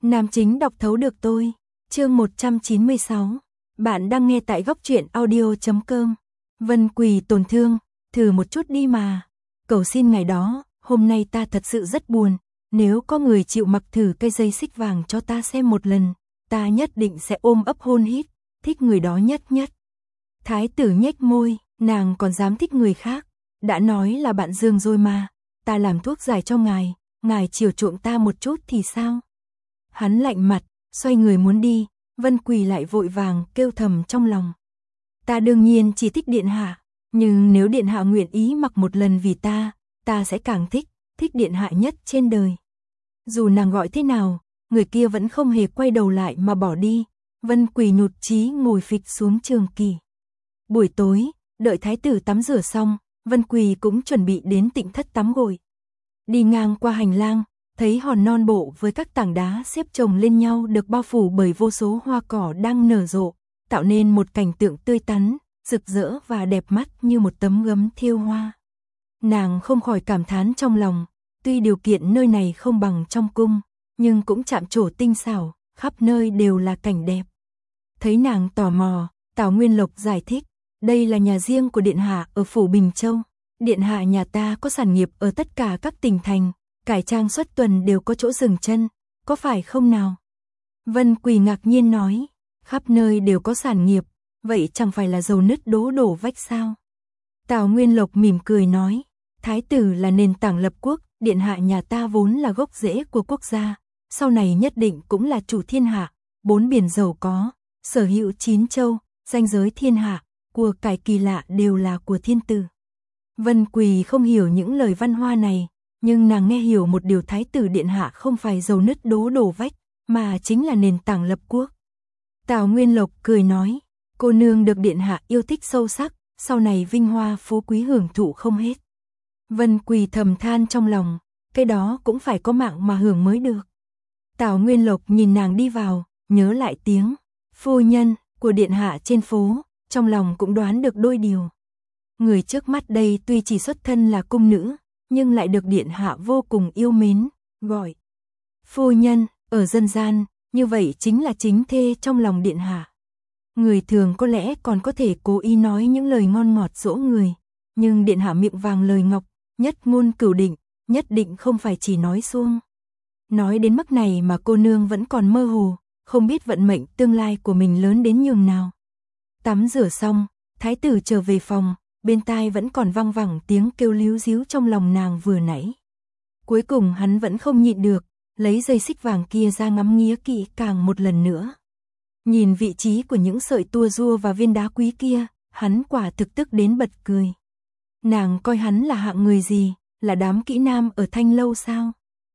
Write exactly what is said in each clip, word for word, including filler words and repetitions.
Nam chính đọc thấu được tôi. Chương một trăm chín mươi sáu. Bạn đang nghe tại góc truyện audio chấm com. Vân Quỳ tổn thương, thử một chút đi mà. Cầu xin ngày đó, hôm nay ta thật sự rất buồn. Nếu có người chịu mặc thử cây dây xích vàng cho ta xem một lần, ta nhất định sẽ ôm ấp hôn hít, thích người đó nhất nhất. Thái tử nhếch môi, nàng còn dám thích người khác. Đã nói là bạn Dương rồi mà, ta làm thuốc giải cho ngài, ngài chiều chuộng ta một chút thì sao? Hắn lạnh mặt, xoay người muốn đi, Vân Quỳ lại vội vàng kêu thầm trong lòng. Ta đương nhiên chỉ thích điện hạ, nhưng nếu điện hạ nguyện ý mặc một lần vì ta, ta sẽ càng thích, thích điện hạ nhất trên đời. Dù nàng gọi thế nào, người kia vẫn không hề quay đầu lại mà bỏ đi. Vân Quỳ nhụt chí ngồi phịch xuống trường kỷ. Buổi tối, đợi thái tử tắm rửa xong, Vân Quỳ cũng chuẩn bị đến Tịnh thất tắm gội. Đi ngang qua hành lang, thấy hòn non bộ với các tảng đá xếp chồng lên nhau được bao phủ bởi vô số hoa cỏ đang nở rộ, tạo nên một cảnh tượng tươi tắn, rực rỡ và đẹp mắt như một tấm gấm thêu hoa. Nàng không khỏi cảm thán trong lòng, tuy điều kiện nơi này không bằng trong cung, nhưng cũng chạm trổ tinh xảo, khắp nơi đều là cảnh đẹp. Thấy nàng tò mò, Tào Nguyên Lộc giải thích, đây là nhà riêng của điện hạ ở phủ Bình Châu. Điện hạ nhà ta có sản nghiệp ở tất cả các tỉnh thành, cải trang xuất tuần đều có chỗ dừng chân, có phải không nào? Vân Quỳ ngạc nhiên nói, khắp nơi đều có sản nghiệp, vậy chẳng phải là dầu nứt đố đổ vách sao? Tào Nguyên Lộc mỉm cười nói, thái tử là nền tảng lập quốc, điện hạ nhà ta vốn là gốc rễ của quốc gia, sau này nhất định cũng là chủ thiên hạ, bốn biển giàu có, sở hữu chín châu, danh giới thiên hạ, của cải kỳ lạ đều là của thiên tử. Vân Quỳ không hiểu những lời văn hoa này, nhưng nàng nghe hiểu một điều, thái tử điện hạ không phải dầu nứt đố đổ vách, mà chính là nền tảng lập quốc. Tào Nguyên Lộc cười nói, cô nương được điện hạ yêu thích sâu sắc, sau này vinh hoa phú quý hưởng thụ không hết. Vân Quỳ thầm than trong lòng, cái đó cũng phải có mạng mà hưởng mới được. Tào Nguyên Lộc nhìn nàng đi vào, nhớ lại tiếng phu nhân của điện hạ trên phố, trong lòng cũng đoán được đôi điều. Người trước mắt đây tuy chỉ xuất thân là cung nữ, nhưng lại được điện hạ vô cùng yêu mến, gọi phu nhân, ở dân gian, như vậy chính là chính thê trong lòng điện hạ. Người thường có lẽ còn có thể cố ý nói những lời ngon ngọt dỗ người, nhưng điện hạ miệng vàng lời ngọc, nhất ngôn cửu định, nhất định không phải chỉ nói suông. Nói đến mức này mà cô nương vẫn còn mơ hồ, không biết vận mệnh tương lai của mình lớn đến nhường nào. Tắm rửa xong, thái tử trở về phòng, bên tai vẫn còn vang vẳng tiếng kêu líu díu trong lòng nàng vừa nãy. Cuối cùng hắn vẫn không nhịn được, lấy dây xích vàng kia ra ngắm nghía kỹ càng một lần nữa. Nhìn vị trí của những sợi tua rua và viên đá quý kia, hắn quả thực tức đến bật cười. Nàng coi hắn là hạng người gì, là đám kỹ nam ở Thanh Lâu sao?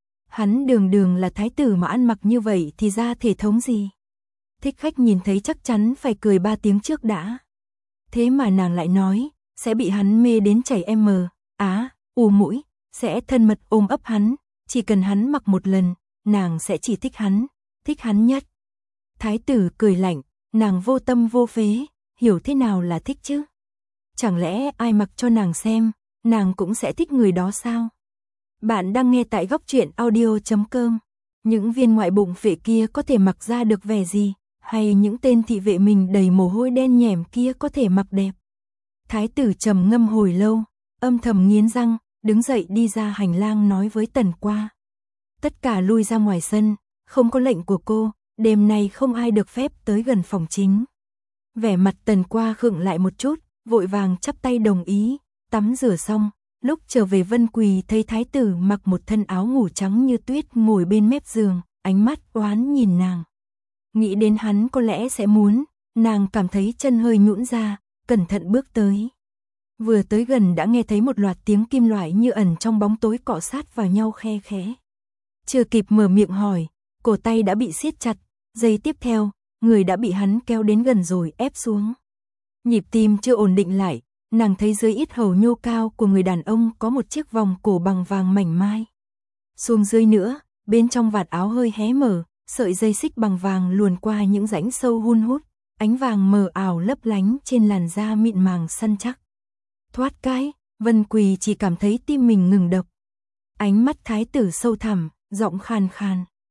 Hắn đường đường là thái tử mà ăn mặc như vậy thì ra thể thống gì? Thích khách nhìn thấy chắc chắn phải cười ba tiếng trước đã. Thế mà nàng lại nói, sẽ bị hắn mê đến chảy em mờ, á, u mũi, sẽ thân mật ôm ấp hắn, chỉ cần hắn mặc một lần, nàng sẽ chỉ thích hắn, thích hắn nhất. Thái tử cười lạnh, nàng vô tâm vô phế, hiểu thế nào là thích chứ? Chẳng lẽ ai mặc cho nàng xem, nàng cũng sẽ thích người đó sao? Bạn đang nghe tại góc truyện audio chấm com. Những viên ngoại bụng phệ kia có thể mặc ra được vẻ gì, hay những tên thị vệ mình đầy mồ hôi đen nhẻm kia có thể mặc đẹp? Thái tử trầm ngâm hồi lâu, âm thầm nghiến răng, đứng dậy đi ra hành lang nói với Tần Qua. Tất cả lui ra ngoài sân, không có lệnh của cô, đêm nay không ai được phép tới gần phòng chính. Vẻ mặt Tần Qua khựng lại một chút, vội vàng chắp tay đồng ý, tắm rửa xong, lúc trở về Vân Quỳ thấy thái tử mặc một thân áo ngủ trắng như tuyết ngồi bên mép giường, ánh mắt oán nhìn nàng. Nghĩ đến hắn có lẽ sẽ muốn, nàng cảm thấy chân hơi nhũn ra, cẩn thận bước tới. Vừa tới gần đã nghe thấy một loạt tiếng kim loại như ẩn trong bóng tối cọ sát vào nhau khe khẽ. Chưa kịp mở miệng hỏi, cổ tay đã bị siết chặt, giây tiếp theo, người đã bị hắn kéo đến gần rồi ép xuống. Nhịp tim chưa ổn định lại, nàng thấy dưới yết hầu nhô cao của người đàn ông có một chiếc vòng cổ bằng vàng mảnh mai. Xuống dưới nữa, bên trong vạt áo hơi hé mở, sợi dây xích bằng vàng luồn qua những rãnh sâu hun hút, ánh vàng mờ ảo lấp lánh trên làn da mịn màng săn chắc. Thoát cái, Vân Quỳ chỉ cảm thấy tim mình ngừng đập. Ánh mắt thái tử sâu thẳm, giọng khàn khàn,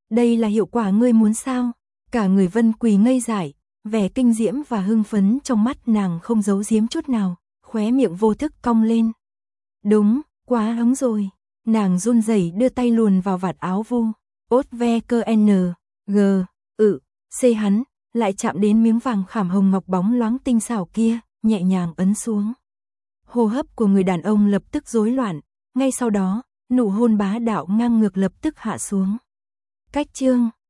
Đây là hiệu quả ngươi muốn sao? Cả người Vân Quỳ ngây dại, vẻ kinh diễm và hưng phấn trong mắt nàng không giấu giếm chút nào, khóe miệng vô thức cong lên. Đúng, quá ấm rồi. Nàng run rẩy đưa tay luồn vào vạt áo Vu. Ốt ve cơ N, G, ự, C hắn, lại chạm đến miếng vàng khảm hồng ngọc bóng loáng tinh xảo kia, nhẹ nhàng ấn xuống. Hô hấp của người đàn ông lập tức rối loạn, ngay sau đó, nụ hôn bá đạo ngang ngược lập tức hạ xuống. Cách chương